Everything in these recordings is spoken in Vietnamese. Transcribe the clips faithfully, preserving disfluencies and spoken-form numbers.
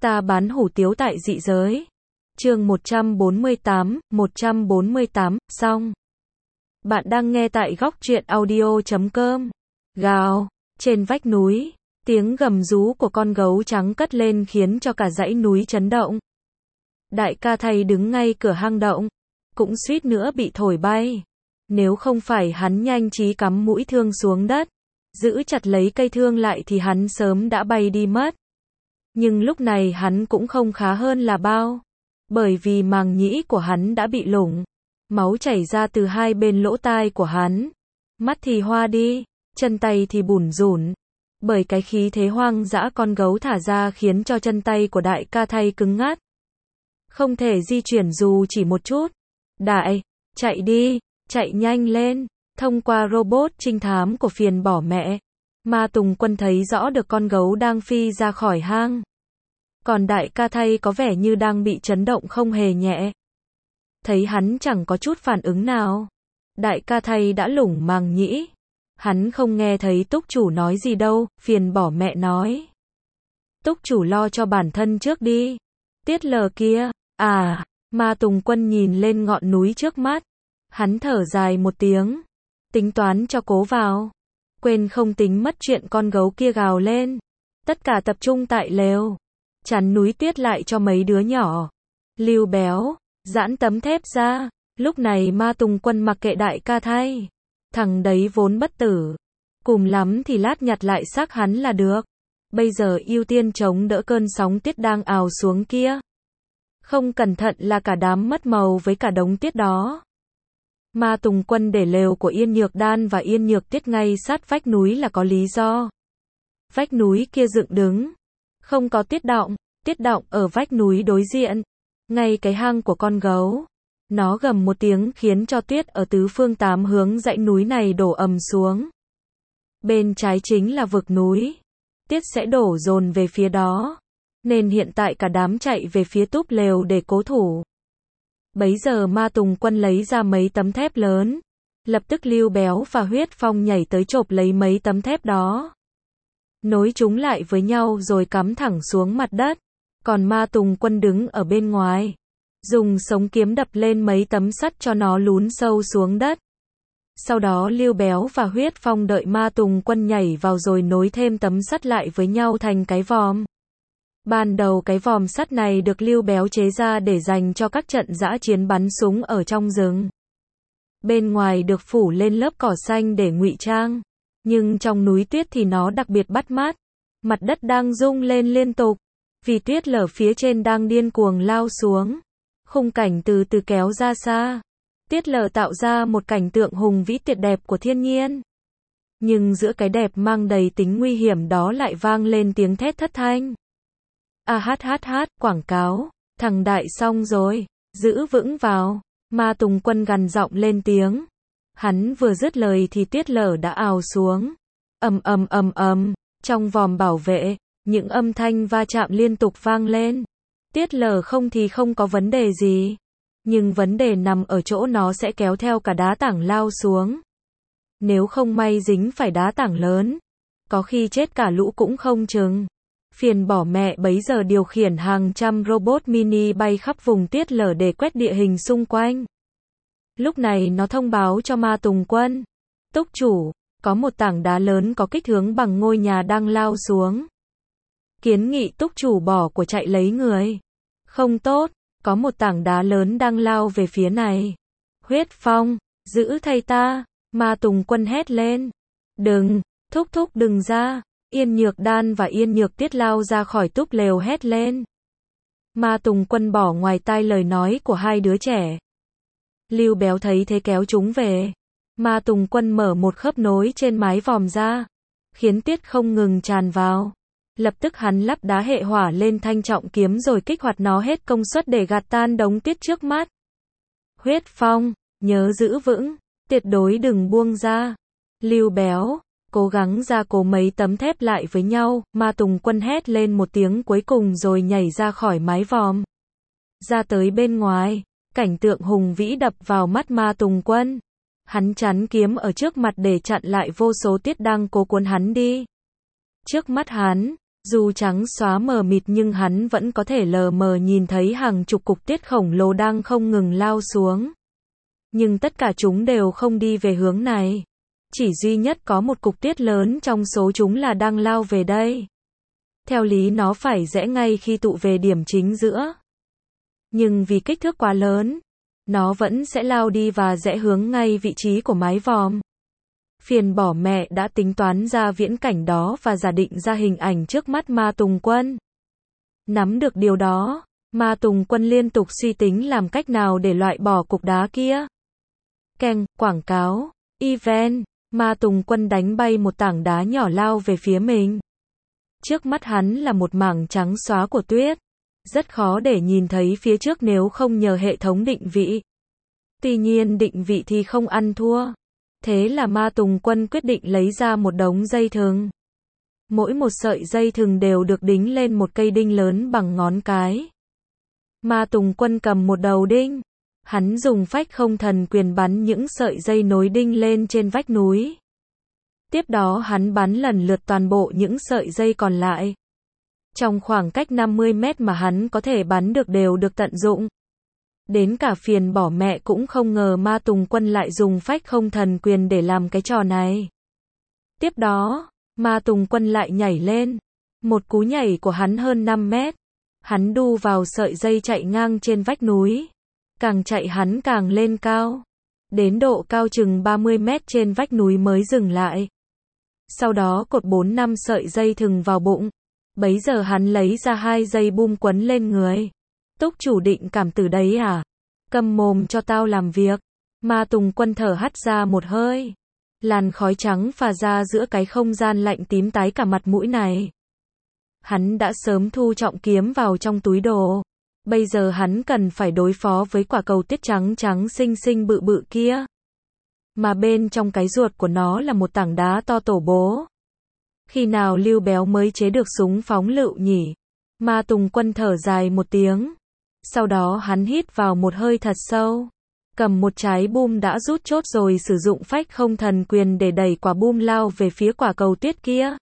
Ta bán hủ tiếu tại dị giới. Chương một trăm bốn mươi tám, một trăm bốn mươi tám, xong. Bạn đang nghe tại góc truyện audio chấm com. Gào, trên vách núi, tiếng gầm rú của con gấu trắng cất lên khiến cho cả dãy núi chấn động. Đại ca thầy đứng ngay cửa hang động, cũng suýt nữa bị thổi bay. Nếu không phải hắn nhanh trí cắm mũi thương xuống đất, giữ chặt lấy cây thương lại thì hắn sớm đã bay đi mất. Nhưng lúc này hắn cũng không khá hơn là bao, bởi vì màng nhĩ của hắn đã bị lủng, máu chảy ra từ hai bên lỗ tai của hắn, mắt thì hoa đi, chân tay thì bủn rủn, bởi cái khí thế hoang dã con gấu thả ra khiến cho chân tay của đại ca thay cứng ngắt, không thể di chuyển dù chỉ một chút. Đại, chạy đi, chạy nhanh lên. Thông qua robot trinh thám của phiền bỏ mẹ, Ma Tùng Quân thấy rõ được con gấu đang phi ra khỏi hang. Còn đại ca thay có vẻ như đang bị chấn động không hề nhẹ. Thấy hắn chẳng có chút phản ứng nào, đại ca thay đã lủng màng nhĩ. Hắn không nghe thấy túc chủ nói gì đâu, phiền bỏ mẹ nói. Túc chủ lo cho bản thân trước đi. Tiết lờ kia, à, Ma Tùng Quân nhìn lên ngọn núi trước mắt. Hắn thở dài một tiếng. Tính toán cho cố vào. Quên không tính mất chuyện con gấu kia gào lên. Tất cả tập trung tại lều. Chắn núi Tiết lại cho mấy đứa nhỏ. Lưu Béo, giãn tấm thép ra. Lúc này Ma Tùng Quân mặc kệ đại ca thay. Thằng đấy vốn bất tử. Cùng lắm thì lát nhặt lại xác hắn là được. Bây giờ ưu tiên chống đỡ cơn sóng Tiết đang ào xuống kia. Không cẩn thận là cả đám mất màu với cả đống Tiết đó. Ma Tùng Quân để lều của Yên Nhược Đan và Yên Nhược Tiết ngay sát vách núi là có lý do. Vách núi kia dựng đứng, không có Tiết động, Tiết động ở vách núi đối diện, ngay cái hang của con gấu. Nó gầm một tiếng khiến cho tuyết ở tứ phương tám hướng dãy núi này đổ ầm xuống. Bên trái chính là vực núi, Tiết sẽ đổ dồn về phía đó, nên hiện tại cả đám chạy về phía túp lều để cố thủ. Bấy giờ Ma Tùng Quân lấy ra mấy tấm thép lớn. Lập tức Lưu Béo và Huyết Phong nhảy tới chộp lấy mấy tấm thép đó. Nối chúng lại với nhau rồi cắm thẳng xuống mặt đất. Còn Ma Tùng Quân đứng ở bên ngoài. Dùng sống kiếm đập lên mấy tấm sắt cho nó lún sâu xuống đất. Sau đó Lưu Béo và Huyết Phong đợi Ma Tùng Quân nhảy vào rồi nối thêm tấm sắt lại với nhau thành cái vòm. Ban đầu cái vòm sắt này được Lưu Béo chế ra để dành cho các trận dã chiến bắn súng ở trong rừng. Bên ngoài được phủ lên lớp cỏ xanh để ngụy trang. Nhưng trong núi tuyết thì nó đặc biệt bắt mắt. Mặt đất đang rung lên liên tục. Vì tuyết lở phía trên đang điên cuồng lao xuống. Khung cảnh từ từ kéo ra xa. Tuyết lở tạo ra một cảnh tượng hùng vĩ tuyệt đẹp của thiên nhiên. Nhưng giữa cái đẹp mang đầy tính nguy hiểm đó lại vang lên tiếng thét thất thanh. A hát hát hát, quảng cáo, thằng đại xong rồi, giữ vững vào. Ma Tùng Quân gằn giọng lên tiếng. Hắn vừa dứt lời thì tuyết lở đã ào xuống. Ầm ầm ầm ầm, trong vòm bảo vệ, những âm thanh va chạm liên tục vang lên. Tuyết lở không thì không có vấn đề gì, nhưng vấn đề nằm ở chỗ nó sẽ kéo theo cả đá tảng lao xuống. Nếu không may dính phải đá tảng lớn, có khi chết cả lũ cũng không chừng. Phiền bỏ mẹ bấy giờ điều khiển hàng trăm robot mini bay khắp vùng Tiết lở để quét địa hình xung quanh. Lúc này nó thông báo cho Ma Tùng Quân. Túc chủ, có một tảng đá lớn có kích thước bằng ngôi nhà đang lao xuống. Kiến nghị túc chủ bỏ của chạy lấy người. Không tốt, có một tảng đá lớn đang lao về phía này. Huyết Phong, giữ thay ta. Ma Tùng Quân hét lên. Đừng, thúc thúc đừng ra. Yên Nhược Đan và Yên Nhược Tiết lao ra khỏi túp lều hét lên. Ma Tùng Quân bỏ ngoài tai lời nói của hai đứa trẻ. Lưu Béo thấy thế kéo chúng về. Ma Tùng Quân mở một khớp nối trên mái vòm ra, khiến tuyết không ngừng tràn vào. Lập tức hắn lắp đá hệ hỏa lên thanh trọng kiếm rồi kích hoạt nó hết công suất để gạt tan đống tuyết trước mắt. Huyết Phong, nhớ giữ vững, tuyệt đối đừng buông ra. Lưu Béo, cố gắng gia cố mấy tấm thép lại với nhau. Ma Tùng Quân hét lên một tiếng cuối cùng rồi nhảy ra khỏi mái vòm. Ra tới bên ngoài, cảnh tượng hùng vĩ đập vào mắt Ma Tùng Quân. Hắn chắn kiếm ở trước mặt để chặn lại vô số tuyết đang cố cuốn hắn đi. Trước mắt hắn, Dù trắng xóa mờ mịt nhưng hắn vẫn có thể lờ mờ nhìn thấy hàng chục cục tiết khổng lồ đang không ngừng lao xuống. Nhưng tất cả chúng đều không đi về hướng này. Chỉ duy nhất có một cục tiết lớn trong số chúng là đang lao về đây. Theo lý nó phải rẽ ngay khi tụ về điểm chính giữa. Nhưng vì kích thước quá lớn, nó vẫn sẽ lao đi và rẽ hướng ngay vị trí của mái vòm. Phiền bỏ mẹ đã tính toán ra viễn cảnh đó và giả định ra hình ảnh trước mắt Ma Tùng Quân. Nắm được điều đó, Ma Tùng Quân liên tục suy tính làm cách nào để loại bỏ cục đá kia. Keng, quảng cáo, event, Ma Tùng Quân đánh bay một tảng đá nhỏ lao về phía mình. Trước mắt hắn là một mảng trắng xóa của tuyết. Rất khó để nhìn thấy phía trước nếu không nhờ hệ thống định vị. Tuy nhiên định vị thì không ăn thua. Thế là Ma Tùng Quân quyết định lấy ra một đống dây thừng. Mỗi một sợi dây thừng đều được đính lên một cây đinh lớn bằng ngón cái. Ma Tùng Quân cầm một đầu đinh. Hắn dùng phách không thần quyền bắn những sợi dây nối đinh lên trên vách núi. Tiếp đó hắn bắn lần lượt toàn bộ những sợi dây còn lại. Trong khoảng cách năm mươi mét mà hắn có thể bắn được đều được tận dụng. Đến cả phiền bỏ mẹ cũng không ngờ Ma Tùng Quân lại dùng phách không thần quyền để làm cái trò này. Tiếp đó, Ma Tùng Quân lại nhảy lên. Một cú nhảy của hắn hơn năm mét. Hắn đu vào sợi dây chạy ngang trên vách núi. Càng chạy hắn càng lên cao. Đến độ cao chừng ba mươi mét trên vách núi mới dừng lại. Sau đó cột bốn năm sợi dây thừng vào bụng. Bấy giờ hắn lấy ra hai dây bum quấn lên người. Túc chủ định cảm tử đấy à? Câm mồm cho tao làm việc. Ma Tùng Quân thở hắt ra một hơi. Làn khói trắng phả ra giữa cái không gian lạnh tím tái cả mặt mũi này. Hắn đã sớm thu trọng kiếm vào trong túi đồ. Bây giờ hắn cần phải đối phó với quả cầu tiết trắng trắng xinh xinh bự bự kia. Mà bên trong cái ruột của nó là một tảng đá to tổ bố. Khi nào Lưu Béo mới chế được súng phóng lựu nhỉ? Ma Tùng Quân thở dài một tiếng. Sau đó hắn hít vào một hơi thật sâu. Cầm một trái bum đã rút chốt rồi sử dụng phách không thần quyền để đẩy quả bum lao về phía quả cầu tuyết kia.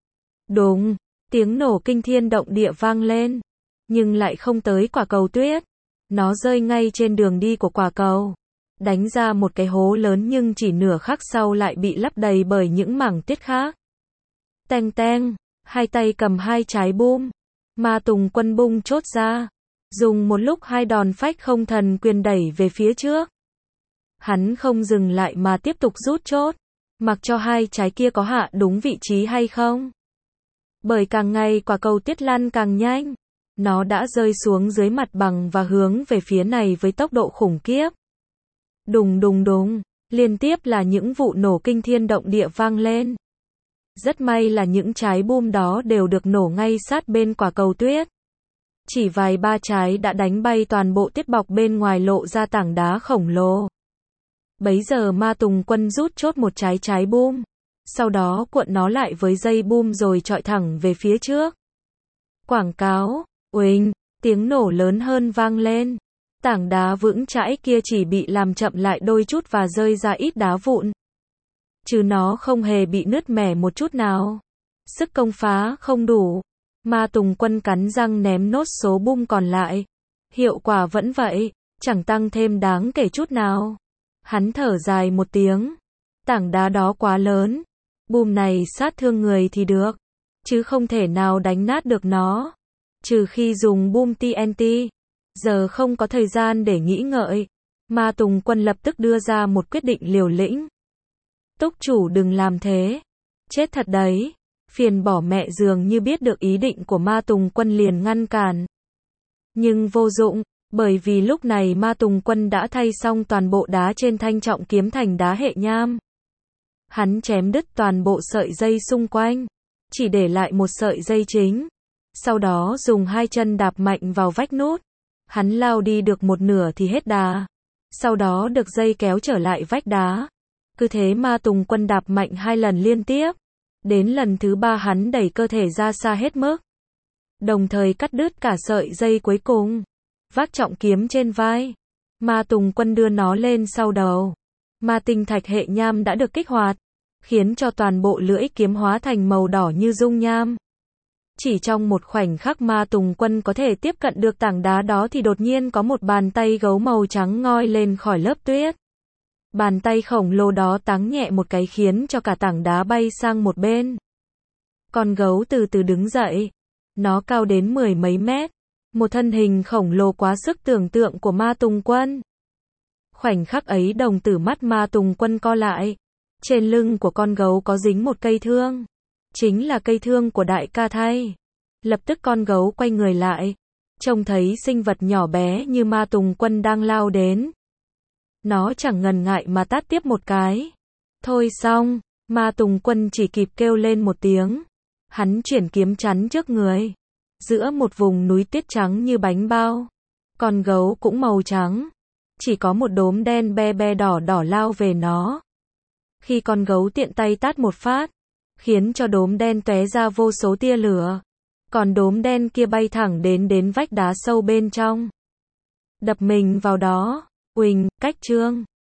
Đùng, tiếng nổ kinh thiên động địa vang lên. Nhưng lại không tới quả cầu tuyết. Nó rơi ngay trên đường đi của quả cầu. Đánh ra một cái hố lớn nhưng chỉ nửa khắc sau lại bị lấp đầy bởi những mảng tuyết khác. Teng teng, hai tay cầm hai trái bum. Ma Tùng Quân bung chốt ra. Dùng một lúc hai đòn phách không thần quyền đẩy về phía trước. Hắn không dừng lại mà tiếp tục rút chốt. Mặc cho hai trái kia có hạ đúng vị trí hay không. Bởi càng ngày quả cầu tuyết lăn càng nhanh. Nó đã rơi xuống dưới mặt bằng và hướng về phía này với tốc độ khủng khiếp. Đùng đùng đùng, liên tiếp là những vụ nổ kinh thiên động địa vang lên. Rất may là những trái bum đó đều được nổ ngay sát bên quả cầu tuyết. Chỉ vài ba trái đã đánh bay toàn bộ tiết bọc bên ngoài lộ ra tảng đá khổng lồ. Bấy giờ Ma Tùng Quân rút chốt một trái trái bum. Sau đó cuộn nó lại với dây bum rồi chọi thẳng về phía trước. Quảng cáo, uỳnh, tiếng nổ lớn hơn vang lên. Tảng đá vững chãi kia chỉ bị làm chậm lại đôi chút và rơi ra ít đá vụn. Chứ nó không hề bị nứt mẻ một chút nào. Sức công phá không đủ. Ma Tùng Quân cắn răng ném nốt số bum còn lại. Hiệu quả vẫn vậy, chẳng tăng thêm đáng kể chút nào. Hắn thở dài một tiếng. Tảng đá đó quá lớn. Bum này sát thương người thì được. Chứ không thể nào đánh nát được nó. Trừ khi dùng bum tê en tê. Giờ không có thời gian để nghĩ ngợi. Ma Tùng Quân lập tức đưa ra một quyết định liều lĩnh. Túc chủ đừng làm thế. Chết thật đấy. Phiền bỏ mẹ dường như biết được ý định của Ma Tùng Quân liền ngăn cản. Nhưng vô dụng, bởi vì lúc này Ma Tùng Quân đã thay xong toàn bộ đá trên thanh trọng kiếm thành đá hệ nham. Hắn chém đứt toàn bộ sợi dây xung quanh, chỉ để lại một sợi dây chính. Sau đó dùng hai chân đạp mạnh vào vách nút. Hắn lao đi được một nửa thì hết đà. Sau đó được dây kéo trở lại vách đá. Cứ thế Ma Tùng Quân đạp mạnh hai lần liên tiếp. Đến lần thứ ba hắn đẩy cơ thể ra xa hết mức. Đồng thời cắt đứt cả sợi dây cuối cùng. Vác trọng kiếm trên vai. Ma Tùng Quân đưa nó lên sau đầu. Ma tinh thạch hệ nham đã được kích hoạt. Khiến cho toàn bộ lưỡi kiếm hóa thành màu đỏ như dung nham. Chỉ trong một khoảnh khắc Ma Tùng Quân có thể tiếp cận được tảng đá đó thì đột nhiên có một bàn tay gấu màu trắng ngoi lên khỏi lớp tuyết. Bàn tay khổng lồ đó táng nhẹ một cái khiến cho cả tảng đá bay sang một bên. Con gấu từ từ đứng dậy. Nó cao đến mười mấy mét. Một thân hình khổng lồ quá sức tưởng tượng của Ma Tùng Quân. Khoảnh khắc ấy đồng tử mắt Ma Tùng Quân co lại. Trên lưng của con gấu có dính một cây thương. Chính là cây thương của đại ca thay. Lập tức con gấu quay người lại. Trông thấy sinh vật nhỏ bé như Ma Tùng Quân đang lao đến. Nó chẳng ngần ngại mà tát tiếp một cái. Thôi xong, Ma Tùng Quân chỉ kịp kêu lên một tiếng. Hắn chuyển kiếm chắn trước người. Giữa một vùng núi tuyết trắng như bánh bao. Con gấu cũng màu trắng. Chỉ có một đốm đen be be đỏ đỏ lao về nó. Khi con gấu tiện tay tát một phát, khiến cho đốm đen tóe ra vô số tia lửa. Còn đốm đen kia bay thẳng đến đến vách đá sâu bên trong. Đập mình vào đó. Uỳnh, cách trương.